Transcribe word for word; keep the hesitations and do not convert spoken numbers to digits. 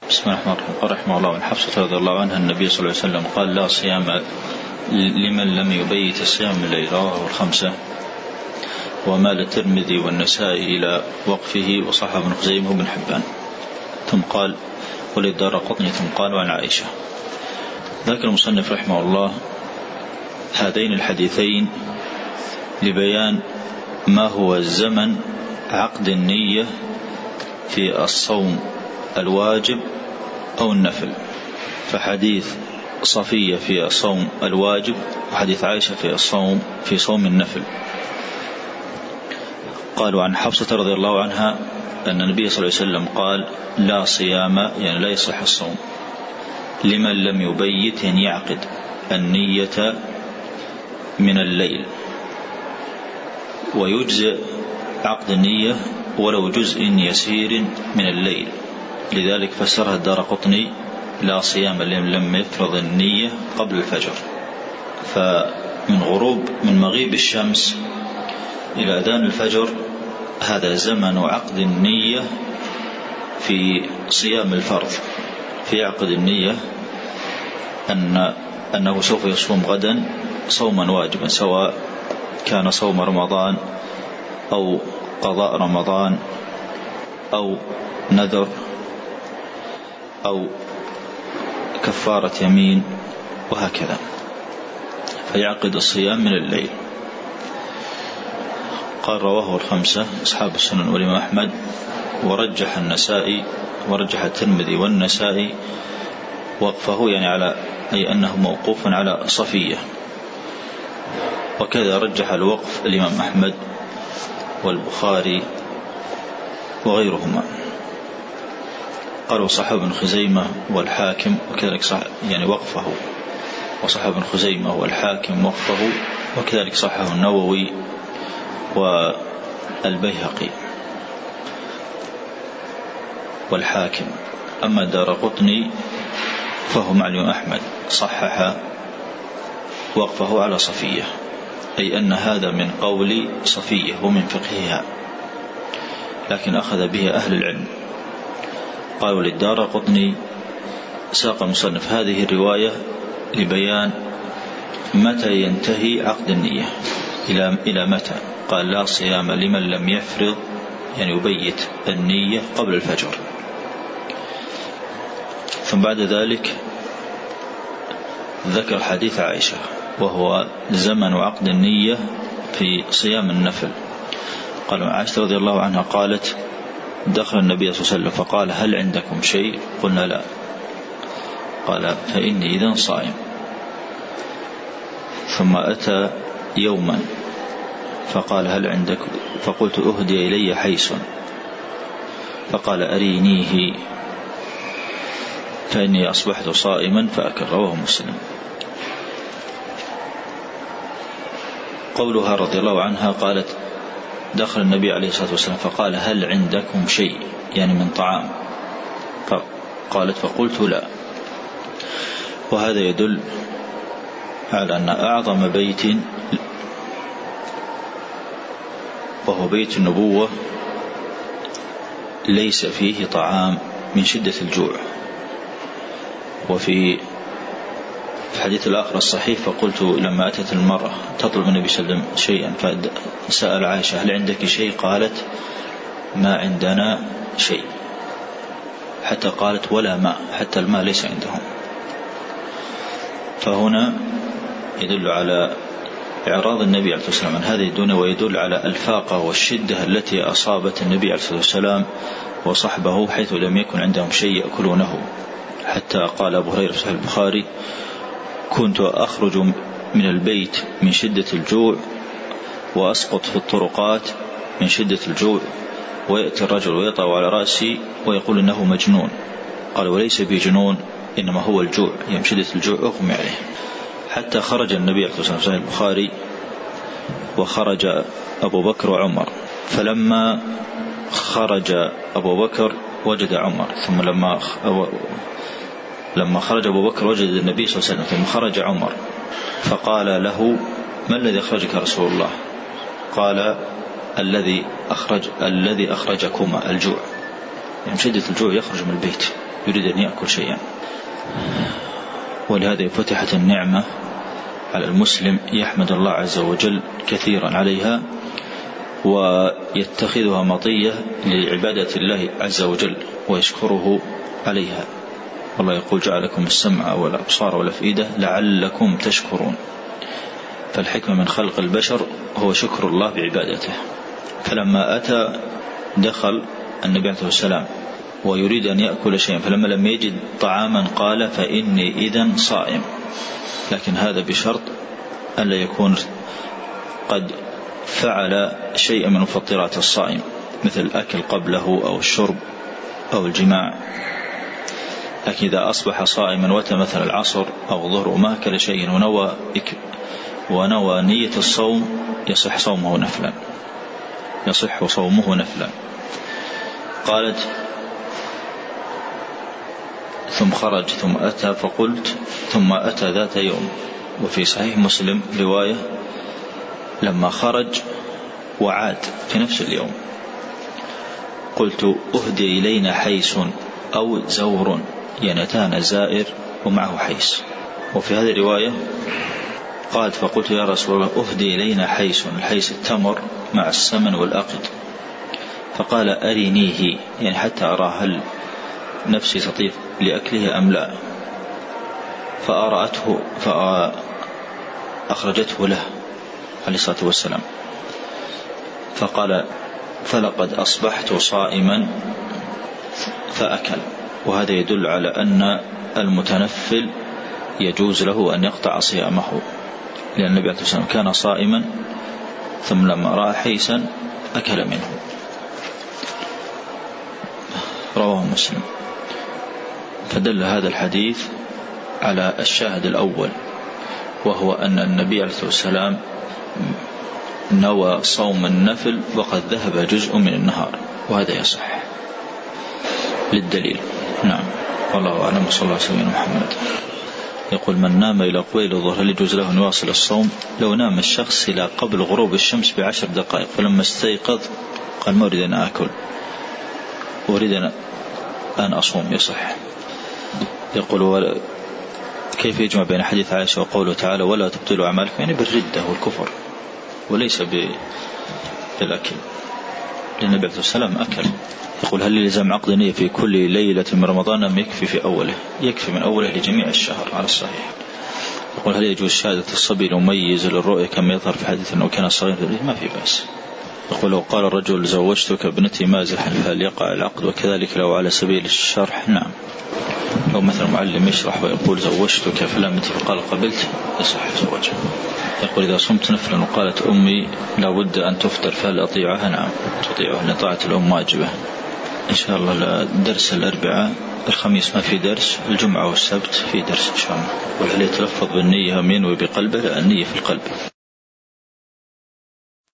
بسم الله الرحمن الرحيم. رحمه الله عن حفصة رضي الله عنها النبي صلى الله عليه وسلم قال لا صيام لمن لم يبيت الصيام من الليل، رواه الخمسة. ومال الترمذي والنسائي إلى وقفه وصححه ابن خزيمة وابن حبان. ثم قال وللدارقطني ثم قال وعن عائشة. ذكر المصنف رحمه الله هذين الحديثين لبيان ما هو الزمن عقد النية في الصوم الواجب أو النفل. فحديث صفية في الصوم الواجب وحديث عائشة في الصوم في صوم النفل. قالوا عن حفصة رضي الله عنها أن النبي صلى الله عليه وسلم قال لا صيام، يعني لا يصح الصوم، لمن لم يبيت يعني يعقد النية من الليل، ويجزئ عقد النية ولو جزء يسير من الليل. لذلك فسرها الدارقطني لا صيام لمن لم يفرض النية قبل الفجر. فمن غروب من مغيب الشمس إلى أذان الفجر هذا زمن عقد النية في صيام الفرض، في عقد النية أن أنه سوف يصوم غدا صوما واجبا، سواء كان صوم رمضان أو قضاء رمضان أو نذر أو كفارة يمين وهكذا، فيعقد الصيام من الليل. قال رواه الخمسة أصحاب السنن والإمام أحمد، ورجح النسائي ورجح الترمذي والنسائي وقفه، يعني على أي أنه موقوف على صفية. وكذا رجح الوقف الإمام أحمد والبخاري وغيرهما. قالوا صحابة ابن خزيمة والحاكم، وكذلك صح يعني وقفه، وصحابة ابن خزيمة والحاكم وقفه، وكذلك صححه النووي والبيهقي والحاكم. أما الدارقطني فهو مع الإمام أحمد صحح وقفه على صفية، أي أن هذا من قول صفية ومن فقهها، لكن أخذ به أهل العلم. قالوا للدارقطني ساق المصنف هذه الرواية لبيان متى ينتهي عقد النية، إلى إلى متى. قال لا صيام لمن لم يفرض يعني يبيت النية قبل الفجر. ثم بعد ذلك ذكر حديث عائشة وهو زمن عقد النية في صيام النفل. قال عائشة رضي الله عنها قالت دخل النبي صلى الله عليه وسلم فقال هل عندكم شيء؟ قلنا لا. قال فإني إذن صائم. ثم أتى يوما فقال هل عندك؟ فقلت أهدي إلي حيس، فقال أرينيه فإني أصبحت صائما فأكل. رواه مسلم. قولها رضي الله عنها قالت دخل النبي عليه الصلاة والسلام فقال هل عندكم شيء يعني من طعام؟ قالت فقلت لا. وهذا يدل على أن أعظم بيت وهو بيت النبوة ليس فيه طعام من شدة الجوع. وفي الحديث الآخر الصحيح فقلت لما أتت المرأة تطلب النبي صلى الله عليه وسلم شيئا فسأل عائشة هل عندك شيء؟ قالت ما عندنا شيء، حتى قالت ولا ماء، حتى الماء ليس عندهم. فهنا يدل على إعراض النبي عليه الصلاة والسلام عن هذه الدنيا، ويدل على الفاقة والشدة التي أصابت النبي عليه الصلاة والسلام وصحبه، حيث لم يكن عندهم شيء يأكلونه. حتى قال أبو هريرة في البخاري كنت أخرج من البيت من شدة الجوع وأسقط في الطرقات من شدة الجوع، ويأتي الرجل ويطأ على رأسي ويقول إنه مجنون. قال وليس بجنون إنما هو الجوع، يعني شدة الجوع أغمي عليه. حتى خرج النبي عليه الصلاة والسلام في البخاري وخرج أبو بكر وعمر، فلما خرج أبو بكر وجد عمر، ثم لما لما خرج أبو بكر وجد النبي صلى الله عليه وسلم، ثم خرج عمر فقال له ما الذي أخرجك رسول الله؟ قال الذي أخرج الذي أخرجكما الجوع. يعني شدة الجوع يخرج من البيت يريد أن يأكل شيئا. ولهذا فتحت النعمة على المسلم يحمد الله عز وجل كثيرا عليها ويتخذها مطية لعبادة الله عز وجل ويشكره عليها. والله يقول جعلكم السمع والأبصار والأفئدة لعلكم تشكرون. فالحكمة من خلق البشر هو شكر الله بعبادته. فلما أتى دخل النبي عليه السلام ويريد أن يأكل شيئا، فلما لم يجد طعاما قال فإني إذن صائم، لكن هذا بشرط أن لا يكون قد فعل شيئا من مفطرات الصائم مثل الأكل قبله أو الشرب أو الجماع. لكن إذا أصبح صائما وتمثل العصر أو الظهر وما أكل شيئا ونوى, ونوى نية الصوم يصح صومه نفلا يصح صومه نفلا. قالت ثم خرج ثم أتى فقلت ثم أتى ذات يوم. وفي صحيح مسلم رواية لما خرج وعاد في نفس اليوم قلت أهدي إلينا حيس أو زور، يعني أتانا زائر ومعه حيس. وفي هذه الرواية قالت فقلت يا رسول الله أهدي إلينا حيس، الحيس التمر مع السمن والأقد. فقال أرنيه، يعني حتى أرى هل نفسي تطيب لأكله أم لا. فأرأته فأخرجته له عليه الصلاة والسلام فقال فلقد أصبحت صائما فأكل. وهذا يدل على أن المتنفل يجوز له أن يقطع صيامه، لأن النبي عليه الصلاة والسلام كان صائما ثم لما رأى حيسا أكل منه. رواه مسلم. فدل هذا الحديث على الشاهد الأول، وهو أن النبي عليه الصلاة والسلام نوى صوم النفل وقد ذهب جزء من النهار، وهذا يصح للدليل. نعم والله أعلم. صلى الله عليه وسلم. محمد يقول من نام إلى قبيل الظهر هل يجوز له أن يواصل الصوم؟ لو نام الشخص إلى قبل غروب الشمس بعشر دقائق فلما استيقظ قال ما أريد أن أكل أريد أن أصوم يصح. يقول كيف يجمع بين حديث عائشة وقوله تعالى ولا تبطلوا أعمالكم، يعني بالردة والكفر وليس بالأكل، لأن النبي عليه الصلاة والسلام أكل. يقول هل يلزم عقد نية في كل ليلة من رمضان أم يكفي في أوله؟ يكفي من أوله لجميع الشهر على الصحيح. يقول هل يجوز شهادة الصبي المميز للرؤية كما يظهر في حديث أنه كان صغير؟ ما في بأس. يقول لو قال الرجل زوجتك ابنتي مازحا هل يقع العقد؟ وكذلك لو على سبيل الشرح نعم. لو مثلا معلم يشرح ويقول زوجتك فلان فقال قبلت يصح زواجه. يقول إذا صمت نفلا وقالت أمي لا بد أن تفطر فهل أطيعها؟ نعم تطيعها لأن طاعة الأم واجبة. إن شاء الله درس الأربعاء، الخميس ما في درس، الجمعة والسبت في درس إن شاء الله. وهل يتلفظ بالنية من وبقلبه؟ لا، النية في القلب.